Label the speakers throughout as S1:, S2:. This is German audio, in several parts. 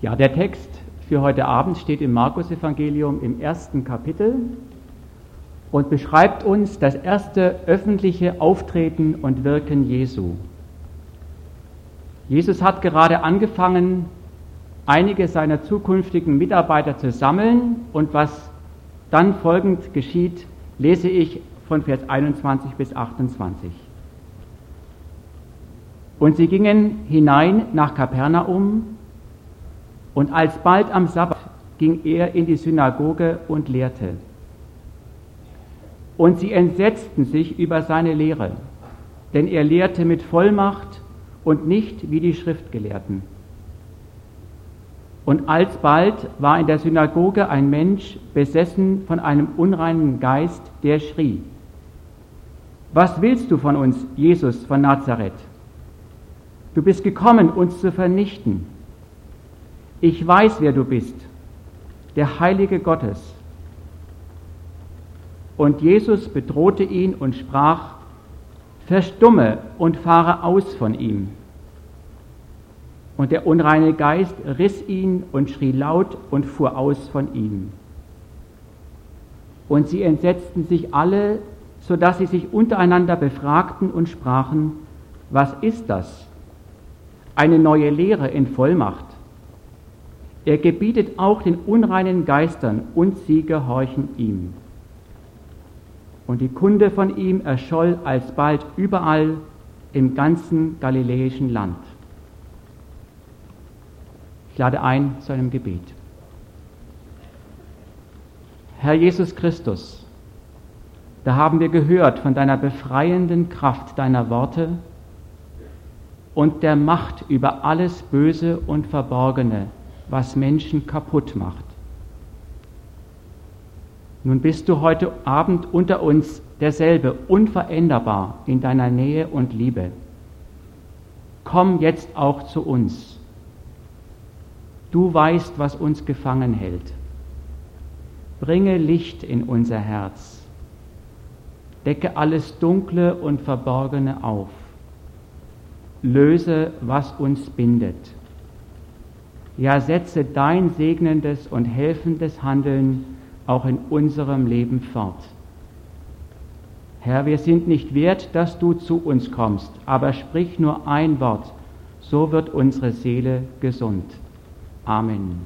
S1: Ja, der Text für heute Abend steht im Markus-Evangelium im 1. Kapitel und beschreibt uns das erste öffentliche Auftreten und Wirken Jesu. Jesus hat gerade angefangen, einige seiner zukünftigen Mitarbeiter zu sammeln, und was dann folgend geschieht, lese ich von Vers 21 bis 28. Und sie gingen hinein nach Kapernaum, und alsbald am Sabbat ging er in die Synagoge und lehrte. Und sie entsetzten sich über seine Lehre, denn er lehrte mit Vollmacht und nicht wie die Schriftgelehrten. Und alsbald war in der Synagoge ein Mensch besessen von einem unreinen Geist, der schrie: Was willst du von uns, Jesus von Nazareth? Du bist gekommen, uns zu vernichten. Ich weiß, wer du bist, der Heilige Gottes. Und Jesus bedrohte ihn und sprach: Verstumme und fahre aus von ihm. Und der unreine Geist riss ihn und schrie laut und fuhr aus von ihm. Und sie entsetzten sich alle, so dass sie sich untereinander befragten und sprachen: Was ist das? Eine neue Lehre in Vollmacht. Er gebietet auch den unreinen Geistern, und sie gehorchen ihm. Und die Kunde von ihm erscholl alsbald überall im ganzen galiläischen Land. Ich lade ein zu einem Gebet. Herr Jesus Christus, da haben wir gehört von deiner befreienden Kraft deiner Worte und der Macht über alles Böse und Verborgene, was Menschen kaputt macht. Nun bist du heute Abend unter uns derselbe, unveränderbar in deiner Nähe und Liebe. Komm jetzt auch zu uns. Du weißt, was uns gefangen hält. Bringe Licht in unser Herz. Decke alles Dunkle und Verborgene auf. Löse, was uns bindet. Ja, setze dein segnendes und helfendes Handeln auch in unserem Leben fort. Herr, wir sind nicht wert, dass du zu uns kommst, aber sprich nur ein Wort, so wird unsere Seele gesund. Amen.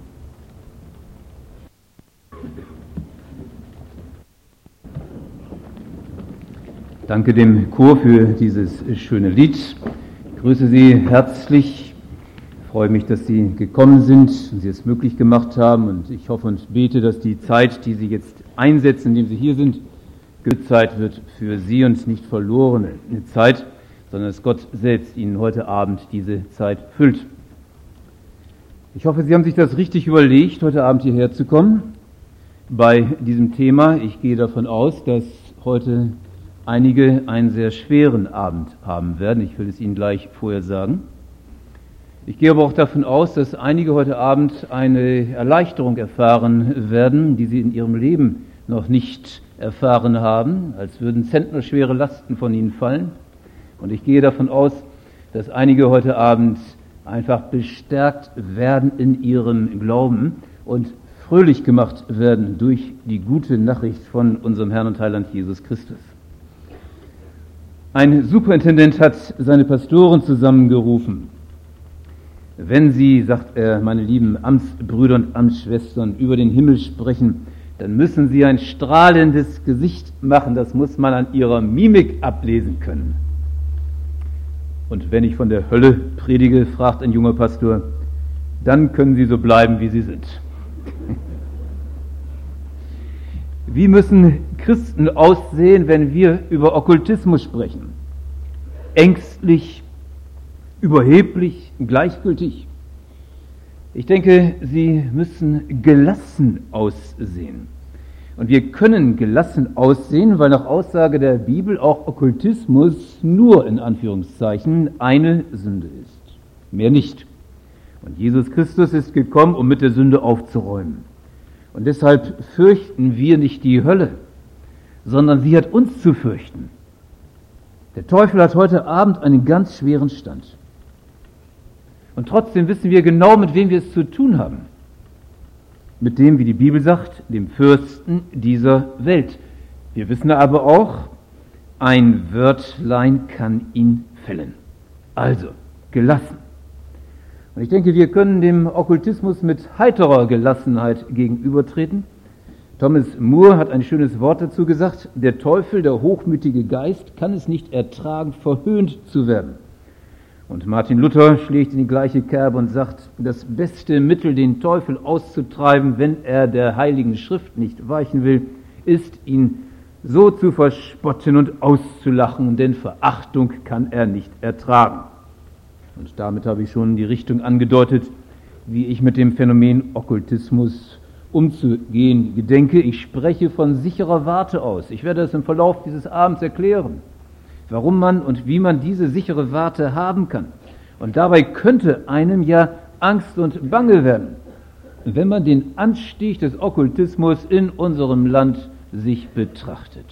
S2: Danke dem Chor für dieses schöne Lied. Ich grüße Sie herzlich. Ich freue mich, dass Sie gekommen sind und Sie es möglich gemacht haben, und ich hoffe und bete, dass die Zeit, die Sie jetzt einsetzen, indem Sie hier sind, gute Zeit wird für Sie und nicht verlorene Zeit, sondern dass Gott selbst Ihnen heute Abend diese Zeit füllt. Ich hoffe, Sie haben sich das richtig überlegt, heute Abend hierher zu kommen bei diesem Thema. Ich gehe davon aus, dass heute einige einen sehr schweren Abend haben werden. Ich will es Ihnen gleich vorher sagen. Ich gehe aber auch davon aus, dass einige heute Abend eine Erleichterung erfahren werden, die sie in ihrem Leben noch nicht erfahren haben, als würden zentnerschwere Lasten von ihnen fallen. Und ich gehe davon aus, dass einige heute Abend einfach bestärkt werden in ihrem Glauben und fröhlich gemacht werden durch die gute Nachricht von unserem Herrn und Heiland Jesus Christus. Ein Superintendent hat seine Pastoren zusammengerufen. Wenn Sie, sagt er, meine lieben Amtsbrüder und Amtsschwestern, über den Himmel sprechen, dann müssen Sie ein strahlendes Gesicht machen, das muss man an Ihrer Mimik ablesen können. Und wenn ich von der Hölle predige, fragt ein junger Pastor, dann können Sie so bleiben, wie Sie sind. Wie müssen Christen aussehen, wenn wir über Okkultismus sprechen? Ängstlich, überheblich, gleichgültig. Ich denke, sie müssen gelassen aussehen. Und wir können gelassen aussehen, weil nach Aussage der Bibel auch Okkultismus nur in Anführungszeichen eine Sünde ist. Mehr nicht. Und Jesus Christus ist gekommen, um mit der Sünde aufzuräumen. Und deshalb fürchten wir nicht die Hölle, sondern sie hat uns zu fürchten. Der Teufel hat heute Abend einen ganz schweren Stand. Und trotzdem wissen wir genau, mit wem wir es zu tun haben. Mit dem, wie die Bibel sagt, dem Fürsten dieser Welt. Wir wissen aber auch, ein Wörtlein kann ihn fällen. Also, gelassen. Und ich denke, wir können dem Okkultismus mit heiterer Gelassenheit gegenübertreten. Thomas Moore hat ein schönes Wort dazu gesagt: Der Teufel, der hochmütige Geist, kann es nicht ertragen, verhöhnt zu werden. Und Martin Luther schlägt in die gleiche Kerbe und sagt, das beste Mittel, den Teufel auszutreiben, wenn er der Heiligen Schrift nicht weichen will, ist, ihn so zu verspotten und auszulachen, denn Verachtung kann er nicht ertragen. Und damit habe ich schon die Richtung angedeutet, wie ich mit dem Phänomen Okkultismus umzugehen gedenke. Ich spreche von sicherer Warte aus. Ich werde es im Verlauf dieses Abends erklären, warum man und wie man diese sichere Warte haben kann. Und dabei könnte einem ja Angst und Bange werden, wenn man den Anstieg des Okkultismus in unserem Land sich betrachtet.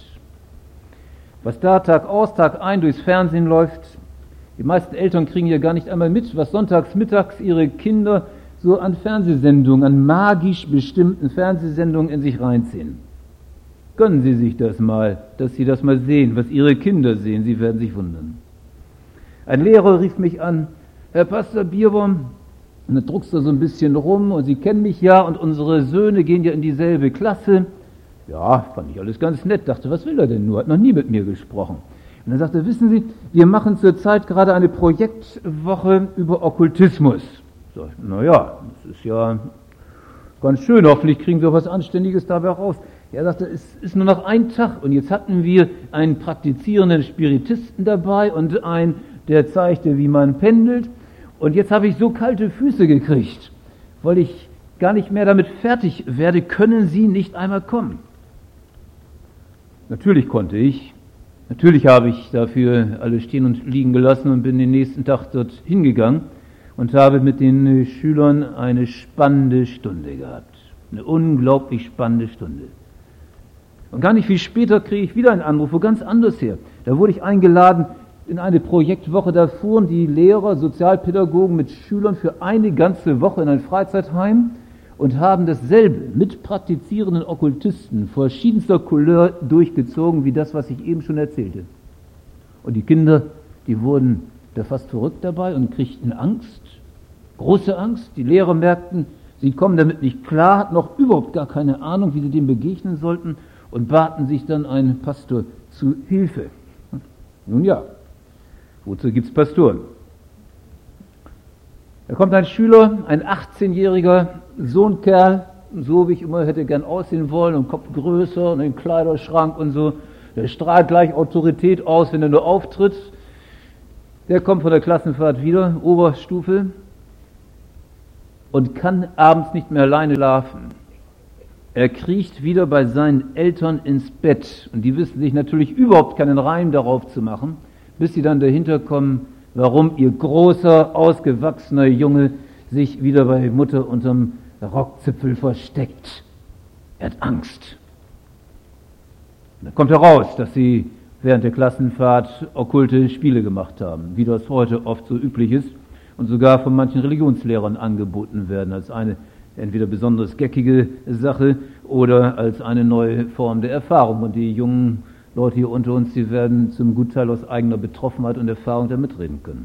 S2: Was da Tag aus, Tag ein durchs Fernsehen läuft, die meisten Eltern kriegen ja gar nicht einmal mit, was sonntags mittags ihre Kinder so an Fernsehsendungen, an magisch bestimmten Fernsehsendungen in sich reinziehen. Gönnen Sie sich das mal, dass Sie das mal sehen, was Ihre Kinder sehen. Sie werden sich wundern. Ein Lehrer rief mich an, Herr Pastor Bierbaum, und dann druckst du so ein bisschen rum und Sie kennen mich ja und unsere Söhne gehen ja in dieselbe Klasse. Ja, fand ich alles ganz nett, dachte, was will er denn nur, hat noch nie mit mir gesprochen. Und dann sagte er, wissen Sie, wir machen zurzeit gerade eine Projektwoche über Okkultismus. So, naja, das ist ja ganz schön, hoffentlich kriegen wir was Anständiges dabei raus. Er sagte, es ist nur noch ein Tag und jetzt hatten wir einen praktizierenden Spiritisten dabei und einen, der zeigte, wie man pendelt. Und jetzt habe ich so kalte Füße gekriegt, weil ich gar nicht mehr damit fertig werde, können Sie nicht einmal kommen? Natürlich konnte ich. Natürlich habe ich dafür alles stehen und liegen gelassen und bin den nächsten Tag dort hingegangen und habe mit den Schülern eine spannende Stunde gehabt. Eine unglaublich spannende Stunde. Und gar nicht viel später kriege ich wieder einen Anruf, wo ganz anders her. Da wurde ich eingeladen in eine Projektwoche, da fuhren die Lehrer, Sozialpädagogen mit Schülern für eine ganze Woche in ein Freizeitheim und haben dasselbe mit praktizierenden Okkultisten verschiedenster Couleur durchgezogen, wie das, was ich eben schon erzählte. Und die Kinder, die wurden da fast verrückt dabei und kriegten Angst, große Angst. Die Lehrer merkten, sie kommen damit nicht klar, hatten noch überhaupt gar keine Ahnung, wie sie dem begegnen sollten und baten sich dann einen Pastor zu Hilfe. Nun ja, wozu gibt's Pastoren? Da kommt ein Schüler, ein 18-jähriger Sohnkerl, so wie ich immer hätte gern aussehen wollen, und Kopf größer und einen Kleiderschrank und so. Der strahlt gleich Autorität aus, wenn er nur auftritt. Der kommt von der Klassenfahrt wieder, Oberstufe, und kann abends nicht mehr alleine schlafen. Er kriecht wieder bei seinen Eltern ins Bett und die wissen sich natürlich überhaupt keinen Reim darauf zu machen, bis sie dann dahinter kommen, warum ihr großer, ausgewachsener Junge sich wieder bei Mutter unterm Rockzipfel versteckt. Er hat Angst. Und dann kommt heraus, dass sie während der Klassenfahrt okkulte Spiele gemacht haben, wie das heute oft so üblich ist und sogar von manchen Religionslehrern angeboten werden als eine entweder besonders geckige Sache oder als eine neue Form der Erfahrung. Und die jungen Leute hier unter uns, die werden zum Gutteil aus eigener Betroffenheit und Erfahrung da mitreden können.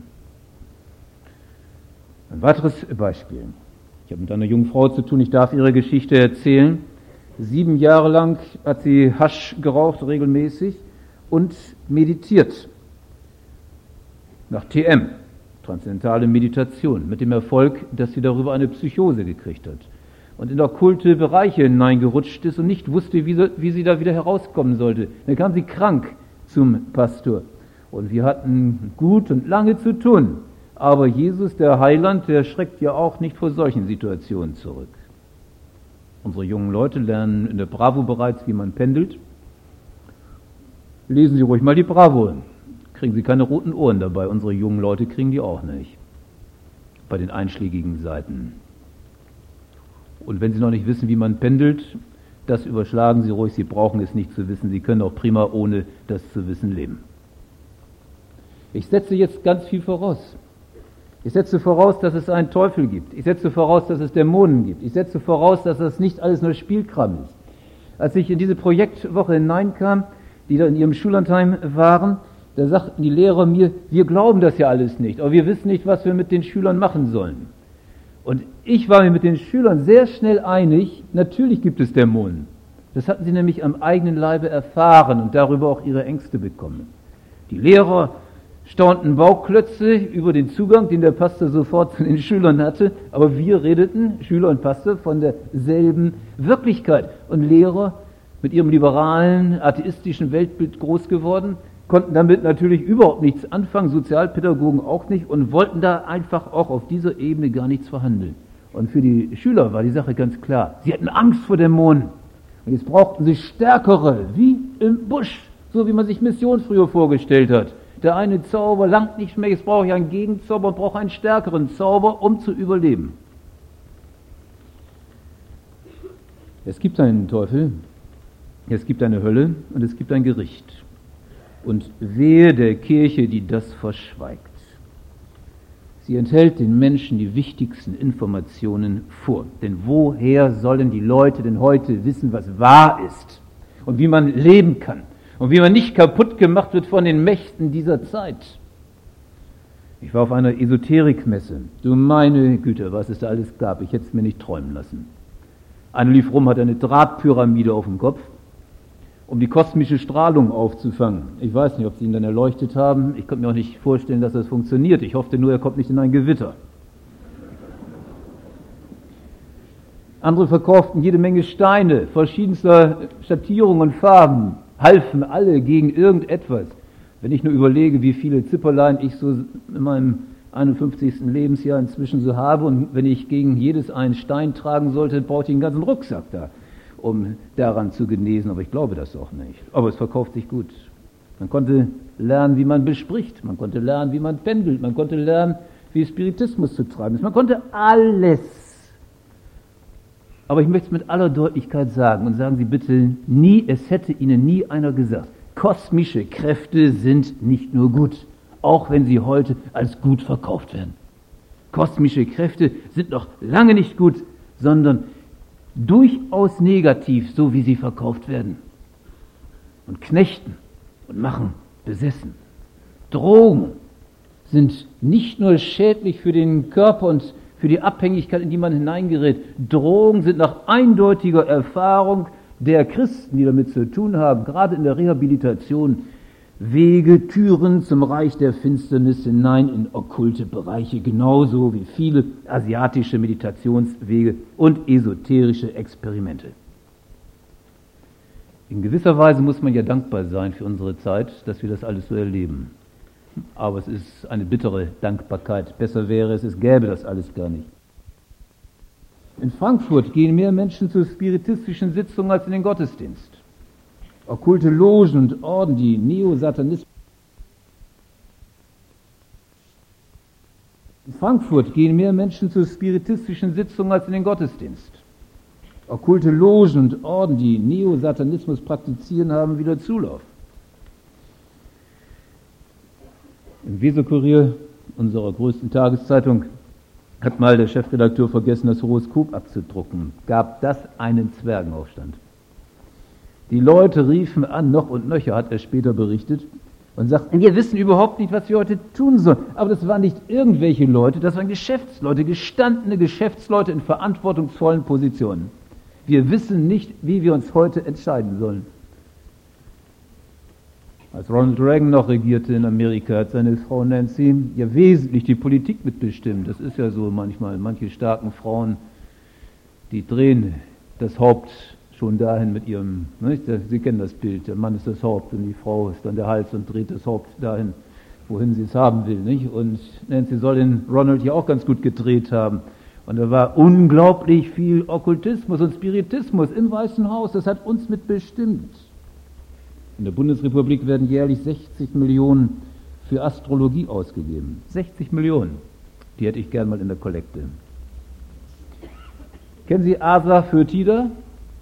S2: Ein weiteres Beispiel. Ich habe mit einer jungen Frau zu tun, ich darf ihre Geschichte erzählen. 7 Jahre lang hat sie Hasch geraucht, regelmäßig, und meditiert. Nach TM, transzendentale Meditation, mit dem Erfolg, dass sie darüber eine Psychose gekriegt hat und in okkulte Bereiche hineingerutscht ist und nicht wusste, wie sie da wieder herauskommen sollte. Dann kam sie krank zum Pastor und wir hatten gut und lange zu tun. Aber Jesus, der Heiland, der schreckt ja auch nicht vor solchen Situationen zurück. Unsere jungen Leute lernen in der Bravo bereits, wie man pendelt. Lesen Sie ruhig mal die Bravo. Kriegen Sie keine roten Ohren dabei. Unsere jungen Leute kriegen die auch nicht. Bei den einschlägigen Seiten. Und wenn Sie noch nicht wissen, wie man pendelt, das überschlagen Sie ruhig. Sie brauchen es nicht zu wissen. Sie können auch prima ohne das zu wissen leben. Ich setze jetzt ganz viel voraus. Ich setze voraus, dass es einen Teufel gibt. Ich setze voraus, dass es Dämonen gibt. Ich setze voraus, dass das nicht alles nur Spielkram ist. Als ich in diese Projektwoche hineinkam, die da in ihrem Schullandheim waren, da sagten die Lehrer mir, wir glauben das ja alles nicht, aber wir wissen nicht, was wir mit den Schülern machen sollen. Und ich war mir mit den Schülern sehr schnell einig, natürlich gibt es Dämonen. Das hatten sie nämlich am eigenen Leibe erfahren und darüber auch ihre Ängste bekommen. Die Lehrer staunten Bauklötze über den Zugang, den der Pastor sofort von den Schülern hatte, aber wir redeten, Schüler und Pastor, von derselben Wirklichkeit. Und Lehrer, mit ihrem liberalen, atheistischen Weltbild groß geworden, konnten damit natürlich überhaupt nichts anfangen, Sozialpädagogen auch nicht, und wollten da einfach auch auf dieser Ebene gar nichts verhandeln. Und für die Schüler war die Sache ganz klar. Sie hatten Angst vor Dämonen. Und jetzt brauchten sie stärkere, wie im Busch, so wie man sich Mission früher vorgestellt hat. Der eine Zauber langt nicht mehr, jetzt brauche ich einen Gegenzauber und brauche einen stärkeren Zauber, um zu überleben. Es gibt einen Teufel, es gibt eine Hölle und es gibt ein Gericht. Und wehe der Kirche, die das verschweigt. Sie enthält den Menschen die wichtigsten Informationen vor. Denn woher sollen die Leute denn heute wissen, was wahr ist und wie man leben kann? Und wie man nicht kaputt gemacht wird von den Mächten dieser Zeit. Ich war auf einer Esoterikmesse. Du meine Güte, was es da alles gab. Ich hätte es mir nicht träumen lassen. Einer lief rum, hat eine Drahtpyramide auf dem Kopf, um die kosmische Strahlung aufzufangen. Ich weiß nicht, ob sie ihn dann erleuchtet haben. Ich konnte mir auch nicht vorstellen, dass das funktioniert. Ich hoffte nur, er kommt nicht in ein Gewitter. Andere verkauften jede Menge Steine, verschiedenster Schattierungen und Farben. Halfen alle gegen irgendetwas. Wenn ich nur überlege, wie viele Zipperlein ich so in meinem 51. Lebensjahr inzwischen so habe, und wenn ich gegen jedes einen Stein tragen sollte, brauche ich einen ganzen Rucksack da, um daran zu genesen. Aber ich glaube das auch nicht. Aber es verkauft sich gut. Man konnte lernen, wie man bespricht. Man konnte lernen, wie man pendelt. Man konnte lernen, wie Spiritismus zu treiben ist. Man konnte alles. Aber ich möchte es mit aller Deutlichkeit sagen, und sagen Sie bitte nie, es hätte Ihnen nie einer gesagt, kosmische Kräfte sind nicht nur gut, auch wenn sie heute als gut verkauft werden. Kosmische Kräfte sind noch lange nicht gut, sondern durchaus negativ, so wie sie verkauft werden. Und knechten und machen besessen. Drogen sind nicht nur schädlich für den Körper und für die Abhängigkeit, in die man hineingerät. Drogen sind nach eindeutiger Erfahrung der Christen, die damit zu tun haben, gerade in der Rehabilitation, Wege, Türen zum Reich der Finsternis hinein in okkulte Bereiche, genauso wie viele asiatische Meditationswege und esoterische Experimente. In gewisser Weise muss man ja dankbar sein für unsere Zeit, dass wir das alles so erleben. Aber es ist eine bittere Dankbarkeit. Besser wäre es gäbe das alles gar nicht. In Frankfurt gehen mehr Menschen zu spiritistischen Sitzungen als in den Gottesdienst. Okkulte Logen und Orden, die Neosatanismus. In Frankfurt gehen mehr Menschen zu spiritistischen Sitzungen als in den Gottesdienst. Okkulte Logen und Orden, die Neosatanismus praktizieren, haben wieder Zulauf. Im Weser-Kurier, unserer größten Tageszeitung, hat mal der Chefredakteur vergessen, das Horoskop abzudrucken. Gab das einen Zwergenaufstand. Die Leute riefen an, noch und nöcher, hat er später berichtet, und sagten, wir wissen überhaupt nicht, was wir heute tun sollen. Aber das waren nicht irgendwelche Leute, das waren Geschäftsleute, gestandene Geschäftsleute in verantwortungsvollen Positionen. Wir wissen nicht, wie wir uns heute entscheiden sollen. Als Ronald Reagan noch regierte in Amerika, hat seine Frau Nancy ja wesentlich die Politik mitbestimmt. Das ist ja so manchmal. Manche starken Frauen, die drehen das Haupt schon dahin mit ihrem, nicht? Sie kennen das Bild, der Mann ist das Haupt und die Frau ist dann der Hals und dreht das Haupt dahin, wohin sie es haben will. Nicht? Und Nancy soll den Ronald hier auch ganz gut gedreht haben. Und da war unglaublich viel Okkultismus und Spiritismus im Weißen Haus. Das hat uns mitbestimmt. In der Bundesrepublik werden jährlich 60 Millionen für Astrologie ausgegeben. 60 Millionen. Die hätte ich gern mal in der Kollekte. Kennen Sie Asafoetida?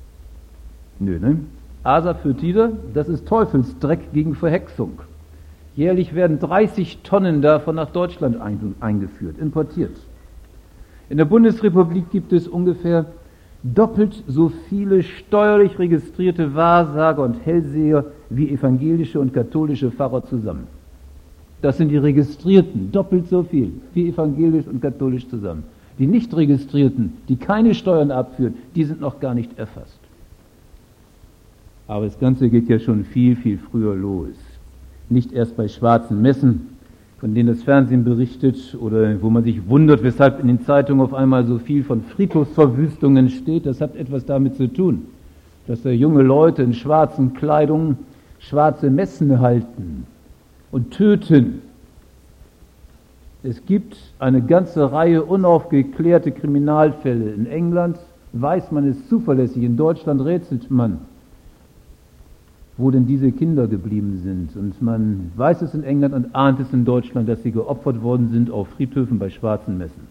S2: Nö, ne? Asafoetida, das ist Teufelsdreck gegen Verhexung. Jährlich werden 30 Tonnen davon nach Deutschland eingeführt, importiert. In der Bundesrepublik gibt es ungefähr doppelt so viele steuerlich registrierte Wahrsager und Hellseher wie evangelische und katholische Pfarrer zusammen. Das sind die Registrierten, doppelt so viel wie evangelisch und katholisch zusammen. Die nicht Registrierten, die keine Steuern abführen, die sind noch gar nicht erfasst. Aber das Ganze geht ja schon viel, viel früher los. Nicht erst bei schwarzen Messen, von denen das Fernsehen berichtet oder wo man sich wundert, weshalb in den Zeitungen auf einmal so viel von Friedhofsverwüstungen steht. Das hat etwas damit zu tun, dass da junge Leute in schwarzen Kleidungen schwarze Messen halten und töten. Es gibt eine ganze Reihe unaufgeklärte Kriminalfälle. In England weiß man es zuverlässig, in Deutschland rätselt man, wo denn diese Kinder geblieben sind. Und man weiß es in England und ahnt es in Deutschland, dass sie geopfert worden sind auf Friedhöfen bei schwarzen Messen.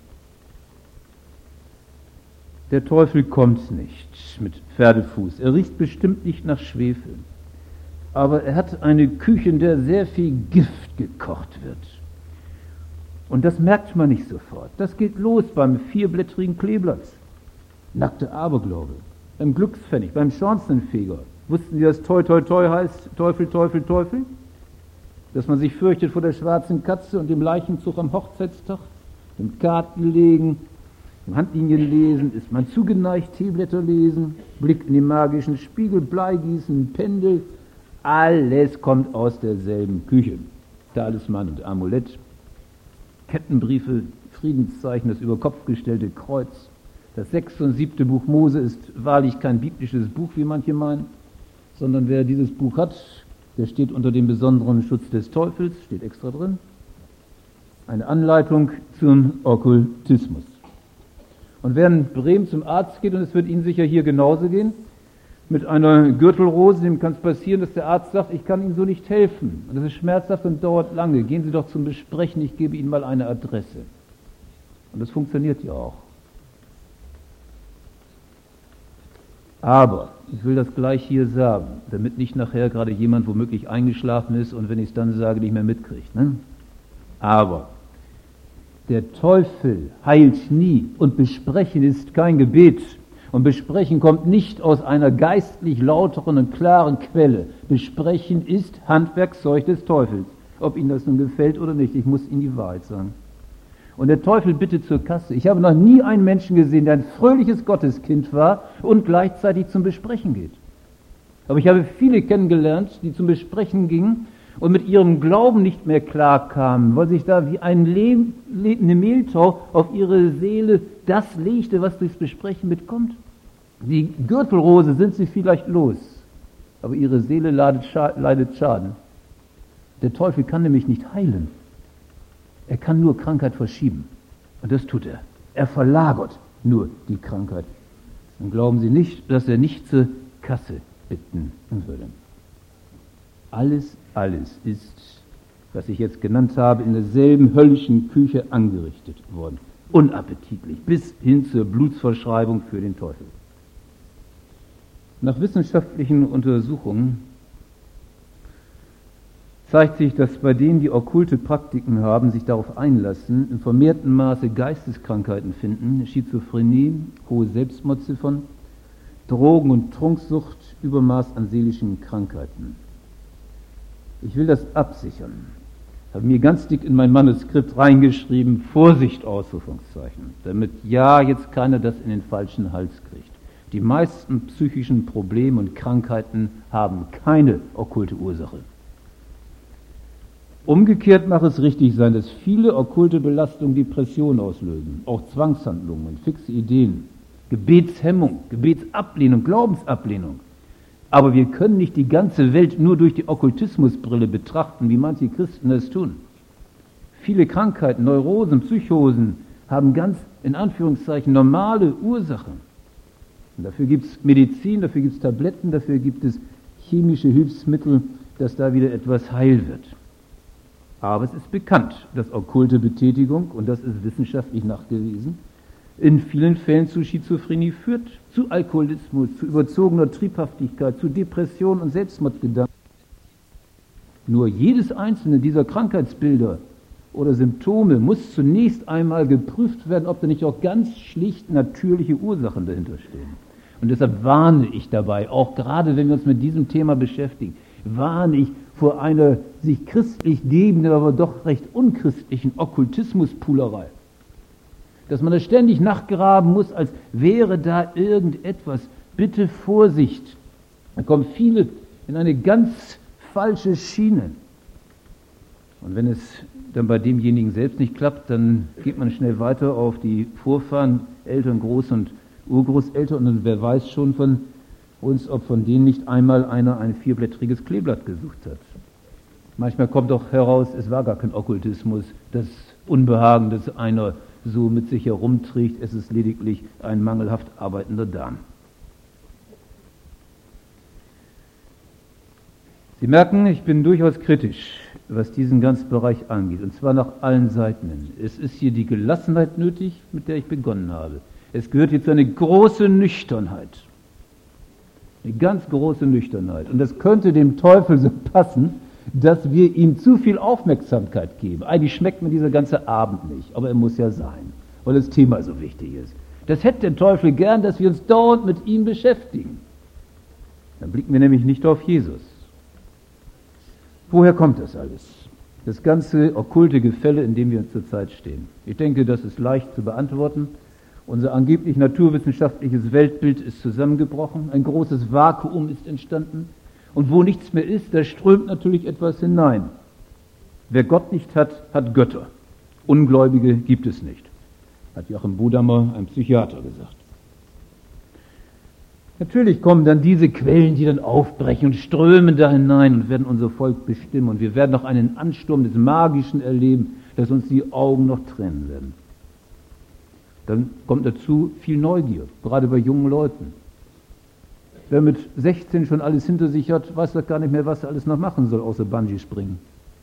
S2: Der Teufel kommt nicht mit Pferdefuß. Er riecht bestimmt nicht nach Schwefel. Aber er hat eine Küche, in der sehr viel Gift gekocht wird. Und das merkt man nicht sofort. Das geht los beim vierblättrigen Kleeblatt. Nackte Aberglaube. Beim Glückspfennig, beim Schornsteinfeger. Wussten Sie, dass Toi, Toi, Toi heißt Teufel, Teufel, Teufel? Dass man sich fürchtet vor der schwarzen Katze und dem Leichenzug am Hochzeitstag, dem Kartenlegen, dem Handlinienlesen, ist man zugeneigt, Teeblätter lesen, Blick in den magischen Spiegel, Bleigießen, Pendel, alles kommt aus derselben Küche. Talisman und Amulett, Kettenbriefe, Friedenszeichen, das über Kopf gestellte Kreuz. Das 6. und 7. Buch Mose ist wahrlich kein biblisches Buch, wie manche meinen, sondern wer dieses Buch hat, der steht unter dem besonderen Schutz des Teufels, steht extra drin. Eine Anleitung zum Okkultismus. Und wer in Bremen zum Arzt geht, und es wird Ihnen sicher hier genauso gehen, mit einer Gürtelrose, dem kann es passieren, dass der Arzt sagt, ich kann Ihnen so nicht helfen. Und das ist schmerzhaft und dauert lange. Gehen Sie doch zum Besprechen, ich gebe Ihnen mal eine Adresse. Und das funktioniert ja auch. Aber, ich will das gleich hier sagen, damit nicht nachher gerade jemand womöglich eingeschlafen ist und wenn ich es dann sage, nicht mehr mitkriegt. Ne? Aber, der Teufel heilt nie und Besprechen ist kein Gebet. Und Besprechen kommt nicht aus einer geistlich lauteren und klaren Quelle. Besprechen ist Handwerkszeug des Teufels. Ob Ihnen das nun gefällt oder nicht, ich muss Ihnen die Wahrheit sagen. Und der Teufel bittet zur Kasse. Ich habe noch nie einen Menschen gesehen, der ein fröhliches Gotteskind war und gleichzeitig zum Besprechen geht. Aber ich habe viele kennengelernt, die zum Besprechen gingen und mit ihrem Glauben nicht mehr klarkamen, weil sich da wie eine Mehltau auf ihre Seele das legte, was durchs Besprechen mitkommt. Die Gürtelrose sind sie vielleicht los, aber ihre Seele leidet Schaden. Der Teufel kann nämlich nicht heilen. Er kann nur Krankheit verschieben. Und das tut er. Er verlagert nur die Krankheit. Dann glauben Sie nicht, dass er nicht zur Kasse bitten würde. Alles ist, was ich jetzt genannt habe, in derselben höllischen Küche angerichtet worden. Unappetitlich, bis hin zur Blutsverschreibung für den Teufel. Nach wissenschaftlichen Untersuchungen zeigt sich, dass bei denen, die okkulte Praktiken haben, sich darauf einlassen, in vermehrtem Maße Geisteskrankheiten finden, Schizophrenie, hohe Selbstmordziffern, Drogen- und Trunksucht, Übermaß an seelischen Krankheiten. Ich will das absichern. Ich habe mir ganz dick in mein Manuskript reingeschrieben, Vorsicht, Ausrufungszeichen, damit ja jetzt keiner das in den falschen Hals kriegt. Die meisten psychischen Probleme und Krankheiten haben keine okkulte Ursache. Umgekehrt mag es richtig sein, dass viele okkulte Belastungen Depressionen auslösen, auch Zwangshandlungen, fixe Ideen, Gebetshemmung, Gebetsablehnung, Glaubensablehnung. Aber wir können nicht die ganze Welt nur durch die Okkultismusbrille betrachten, wie manche Christen das tun. Viele Krankheiten, Neurosen, Psychosen haben ganz, in Anführungszeichen, normale Ursachen. Und dafür gibt es Medizin, dafür gibt es Tabletten, dafür gibt es chemische Hilfsmittel, dass da wieder etwas heil wird. Aber es ist bekannt, dass okkulte Betätigung, und das ist wissenschaftlich nachgewiesen, in vielen Fällen zu Schizophrenie führt, zu Alkoholismus, zu überzogener Triebhaftigkeit, zu Depressionen und Selbstmordgedanken. Nur jedes einzelne dieser Krankheitsbilder oder Symptome muss zunächst einmal geprüft werden, ob da nicht auch ganz schlicht natürliche Ursachen dahinter stehen. Und deshalb warne ich dabei, auch gerade wenn wir uns mit diesem Thema beschäftigen, warne ich vor einer sich christlich gebenden, aber doch recht unchristlichen Okkultismuspulerei. Dass man da ständig nachgraben muss, als wäre da irgendetwas. Bitte Vorsicht. Da kommen viele in eine ganz falsche Schiene. Und wenn es dann bei demjenigen selbst nicht klappt, dann geht man schnell weiter auf die Vorfahren, Eltern, Groß- und Urgroßeltern, und wer weiß schon von uns, ob von denen nicht einmal einer ein 4-blättriges Kleeblatt gesucht hat. Manchmal kommt doch heraus, es war gar kein Okkultismus, das Unbehagen, das einer so mit sich herumträgt, es ist lediglich ein mangelhaft arbeitender Darm. Sie merken, ich bin durchaus kritisch, was diesen ganzen Bereich angeht, und zwar nach allen Seiten hin. Es ist hier die Gelassenheit nötig, mit der ich begonnen habe. Es gehört hier zu einer großen Nüchternheit. Eine ganz große Nüchternheit. Und das könnte dem Teufel so passen, dass wir ihm zu viel Aufmerksamkeit geben. Eigentlich schmeckt mir dieser ganze Abend nicht, aber er muss ja sein, weil das Thema so wichtig ist. Das hätte der Teufel gern, dass wir uns dauernd mit ihm beschäftigen. Dann blicken wir nämlich nicht auf Jesus. Woher kommt das alles? Das ganze okkulte Gefälle, in dem wir zurzeit stehen. Ich denke, das ist leicht zu beantworten. Unser angeblich naturwissenschaftliches Weltbild ist zusammengebrochen. Ein großes Vakuum ist entstanden. Und wo nichts mehr ist, da strömt natürlich etwas hinein. Wer Gott nicht hat, hat Götter. Ungläubige gibt es nicht, hat Joachim Bodamer, ein Psychiater, gesagt. Natürlich kommen dann diese Quellen, die dann aufbrechen und strömen da hinein und werden unser Volk bestimmen. Und wir werden noch einen Ansturm des Magischen erleben, dass uns die Augen noch trennen werden. Dann kommt dazu viel Neugier, gerade bei jungen Leuten. Wer mit 16 schon alles hinter sich hat, weiß doch gar nicht mehr, was er alles noch machen soll, außer Bungee springen.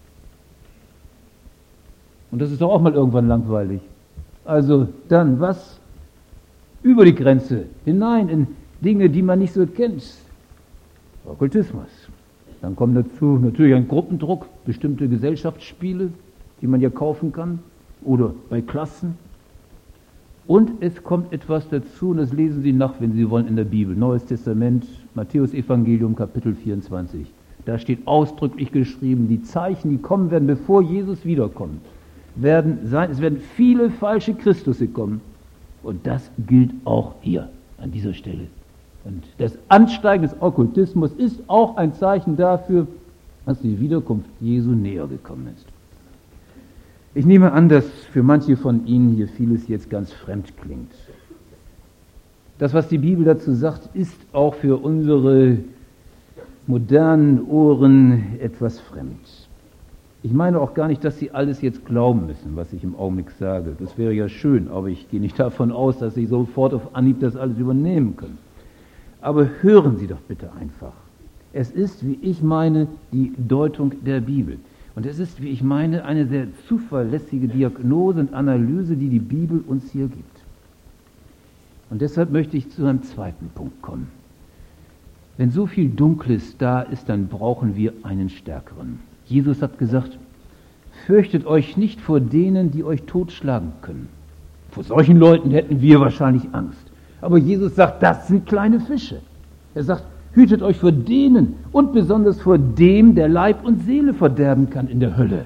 S2: Und das ist doch auch mal irgendwann langweilig. Also dann was? Über die Grenze, hinein in Dinge, die man nicht so kennt. Okkultismus. Dann kommt dazu natürlich ein Gruppendruck, bestimmte Gesellschaftsspiele, die man ja kaufen kann, oder bei Klassen. Und es kommt etwas dazu, und das lesen Sie nach, wenn Sie wollen, in der Bibel. Neues Testament, Matthäus Evangelium, Kapitel 24. Da steht ausdrücklich geschrieben, die Zeichen, die kommen werden, bevor Jesus wiederkommt, werden sein, es werden viele falsche Christusse kommen. Und das gilt auch hier, an dieser Stelle. Und das Ansteigen des Okkultismus ist auch ein Zeichen dafür, dass die Wiederkunft Jesu näher gekommen ist. Ich nehme an, dass für manche von Ihnen hier vieles jetzt ganz fremd klingt. Das, was die Bibel dazu sagt, ist auch für unsere modernen Ohren etwas fremd. Ich meine auch gar nicht, dass Sie alles jetzt glauben müssen, was ich im Augenblick sage. Das wäre ja schön, aber ich gehe nicht davon aus, dass Sie sofort auf Anhieb das alles übernehmen können. Aber hören Sie doch bitte einfach. Es ist, wie ich meine, die Deutung der Bibel. Und es ist, wie ich meine, eine sehr zuverlässige Diagnose und Analyse, die die Bibel uns hier gibt. Und deshalb möchte ich zu einem zweiten Punkt kommen. Wenn so viel Dunkles da ist, dann brauchen wir einen Stärkeren. Jesus hat gesagt, fürchtet euch nicht vor denen, die euch totschlagen können. Vor solchen Leuten hätten wir wahrscheinlich Angst. Aber Jesus sagt, das sind kleine Fische. Er sagt, hütet euch vor denen und besonders vor dem, der Leib und Seele verderben kann in der Hölle.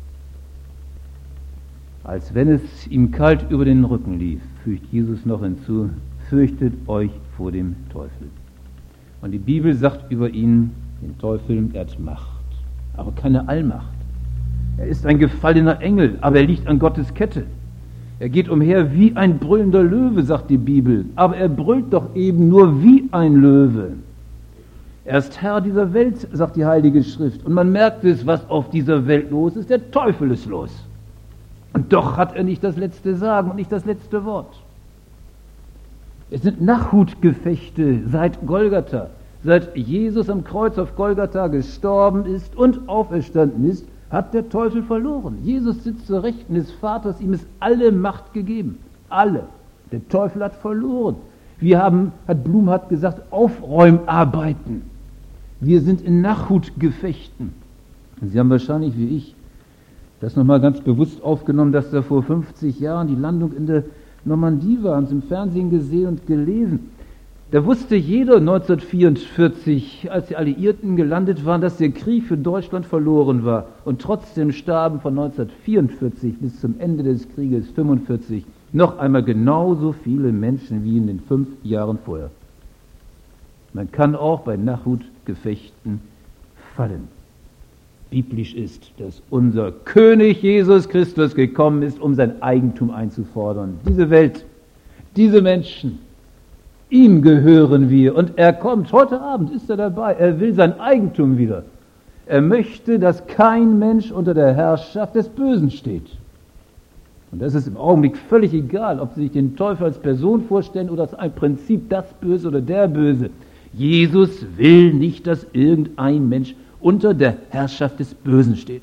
S2: Als wenn es ihm kalt über den Rücken lief, fügt Jesus noch hinzu, fürchtet euch vor dem Teufel. Und die Bibel sagt über ihn, den Teufel, er hat Macht, aber keine Allmacht. Er ist ein gefallener Engel, aber er liegt an Gottes Kette. Er geht umher wie ein brüllender Löwe, sagt die Bibel, aber er brüllt doch eben nur wie ein Löwe. Er ist Herr dieser Welt, sagt die Heilige Schrift. Und man merkt es, was auf dieser Welt los ist. Der Teufel ist los. Und doch hat er nicht das letzte Sagen und nicht das letzte Wort. Es sind Nachhutgefechte seit Golgatha. Seit Jesus am Kreuz auf Golgatha gestorben ist und auferstanden ist, hat der Teufel verloren. Jesus sitzt zur Rechten des Vaters, ihm ist alle Macht gegeben. Alle. Der Teufel hat verloren. Blum hat gesagt, Aufräumarbeiten. Wir sind in Nachhutgefechten. Sie haben wahrscheinlich wie ich das nochmal ganz bewusst aufgenommen, dass da vor 50 Jahren die Landung in der Normandie war, haben Sie im Fernsehen gesehen und gelesen. Da wusste jeder 1944, als die Alliierten gelandet waren, dass der Krieg für Deutschland verloren war. Und trotzdem starben von 1944 bis zum Ende des Krieges 1945 noch einmal genauso viele Menschen wie in den 5 Jahren vorher. Man kann auch bei Nachhutgefechten fallen. Biblisch ist, dass unser König Jesus Christus gekommen ist, um sein Eigentum einzufordern. Diese Welt, diese Menschen, ihm gehören wir. Und er kommt, heute Abend ist er dabei, er will sein Eigentum wieder. Er möchte, dass kein Mensch unter der Herrschaft des Bösen steht. Und das ist im Augenblick völlig egal, ob Sie sich den Teufel als Person vorstellen oder als ein Prinzip, das Böse oder der Böse. Jesus will nicht, dass irgendein Mensch unter der Herrschaft des Bösen steht.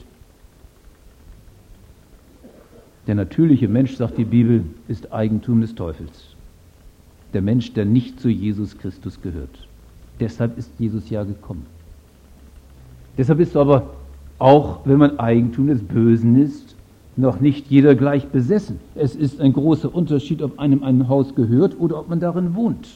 S2: Der natürliche Mensch, sagt die Bibel, ist Eigentum des Teufels. Der Mensch, der nicht zu Jesus Christus gehört. Deshalb ist Jesus ja gekommen. Deshalb ist aber auch, wenn man Eigentum des Bösen ist, noch nicht jeder gleich besessen. Es ist ein großer Unterschied, ob einem ein Haus gehört oder ob man darin wohnt.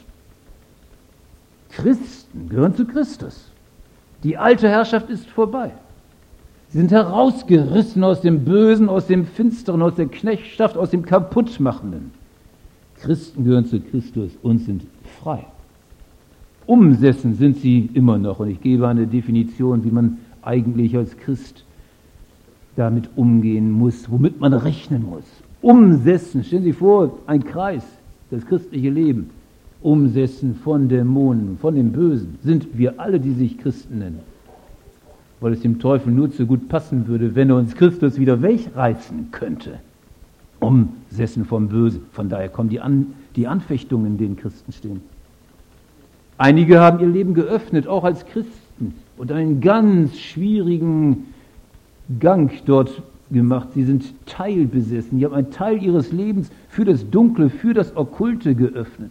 S2: Christen gehören zu Christus. Die alte Herrschaft ist vorbei. Sie sind herausgerissen aus dem Bösen, aus dem Finsteren, aus der Knechtschaft, aus dem Kaputtmachenden. Christen gehören zu Christus und sind frei. Umsessen sind sie immer noch. Und ich gebe eine Definition, wie man eigentlich als Christ damit umgehen muss, womit man rechnen muss. Umsessen, stellen Sie vor, ein Kreis, das christliche Leben. Umsessen von Dämonen, von dem Bösen, sind wir alle, die sich Christen nennen. Weil es dem Teufel nur zu gut passen würde, wenn er uns Christus wieder wegreißen könnte. Umsessen vom Bösen. Von daher kommen die Anfechtungen, in denen Christen stehen. Einige haben ihr Leben geöffnet, auch als Christen, und einen ganz schwierigen Gang dort gemacht. Sie sind teilbesessen. Sie haben einen Teil ihres Lebens für das Dunkle, für das Okkulte geöffnet.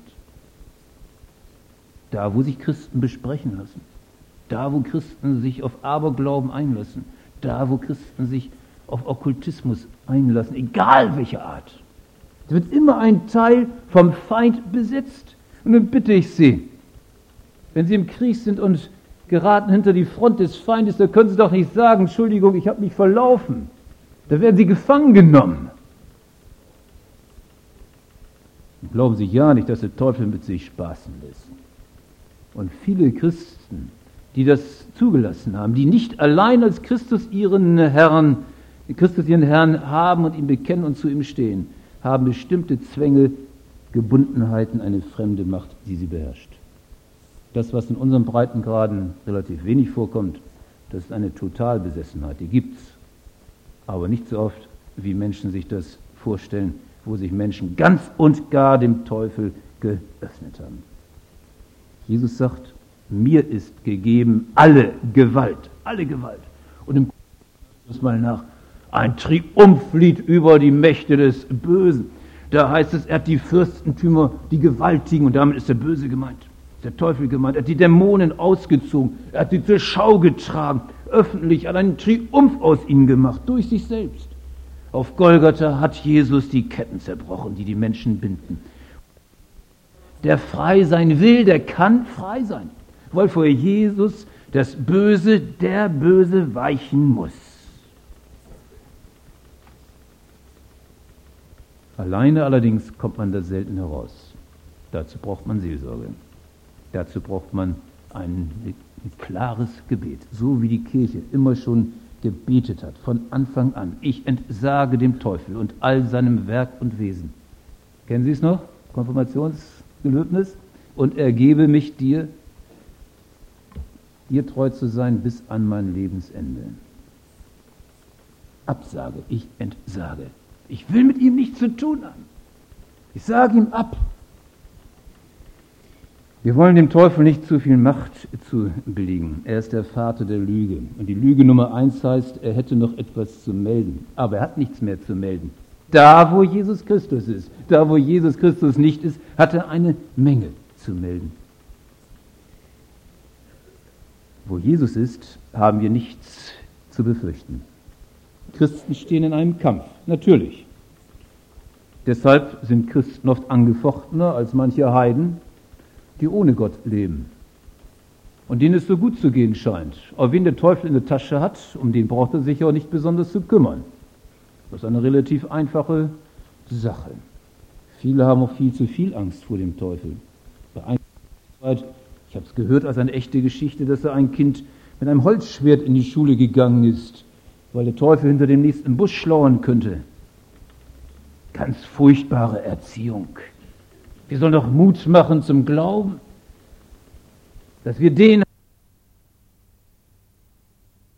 S2: Da, wo sich Christen besprechen lassen. Da, wo Christen sich auf Aberglauben einlassen. Da, wo Christen sich auf Okkultismus einlassen. Egal welche Art. Es wird immer ein Teil vom Feind besetzt. Und nun bitte ich Sie, wenn Sie im Krieg sind und geraten hinter die Front des Feindes, da können Sie doch nicht sagen, Entschuldigung, ich habe mich verlaufen. Da werden Sie gefangen genommen. Glauben Sie ja nicht, dass der Teufel mit sich spaßen lässt. Und viele Christen, die das zugelassen haben, die nicht allein als Christus ihren Herrn haben und ihn bekennen und zu ihm stehen, haben bestimmte Zwänge, Gebundenheiten, eine fremde Macht, die sie beherrscht. Das, was in unseren Breitengraden relativ wenig vorkommt, das ist eine Totalbesessenheit, die gibt's. Aber nicht so oft, wie Menschen sich das vorstellen, wo sich Menschen ganz und gar dem Teufel geöffnet haben. Jesus sagt, mir ist gegeben alle Gewalt. Und im muss mal nach, ein Triumphlied über die Mächte des Bösen. Da heißt es, er hat die Fürstentümer, die Gewaltigen, und damit ist der Böse gemeint, der Teufel gemeint, er hat die Dämonen ausgezogen, er hat sie zur Schau getragen, öffentlich, hat einen Triumph aus ihnen gemacht, durch sich selbst. Auf Golgatha hat Jesus die Ketten zerbrochen, die die Menschen binden. Der frei sein will, der kann frei sein, weil vor Jesus das Böse, der Böse weichen muss. Alleine allerdings kommt man da selten heraus. Dazu braucht man Seelsorge. Dazu braucht man ein klares Gebet, so wie die Kirche immer schon gebetet hat, von Anfang an. Ich entsage dem Teufel und all seinem Werk und Wesen. Kennen Sie es noch? Konfirmationsgelöbnis? Und ergebe mich dir treu zu sein bis an mein Lebensende. Absage, ich entsage. Ich will mit ihm nichts zu tun haben. Ich sage ihm ab. Wir wollen dem Teufel nicht zu viel Macht zubilligen. Er ist der Vater der Lüge. Und die Lüge Nummer 1 heißt, er hätte noch etwas zu melden. Aber er hat nichts mehr zu melden. Da, wo Jesus Christus ist, da, wo Jesus Christus nicht ist, hat er eine Menge zu melden. Wo Jesus ist, haben wir nichts zu befürchten. Christen stehen in einem Kampf, natürlich. Deshalb sind Christen oft angefochtener als manche Heiden, die ohne Gott leben und denen es so gut zu gehen scheint. Aber wen der Teufel in der Tasche hat, um den braucht er sich auch nicht besonders zu kümmern. Das ist eine relativ einfache Sache. Viele haben auch viel zu viel Angst vor dem Teufel. Bei einer Zeit, ich habe es gehört als eine echte Geschichte, dass da ein Kind mit einem Holzschwert in die Schule gegangen ist, weil der Teufel hinter dem nächsten Busch schlauern könnte. Ganz furchtbare Erziehung. Wir sollen doch Mut machen zum Glauben, dass wir den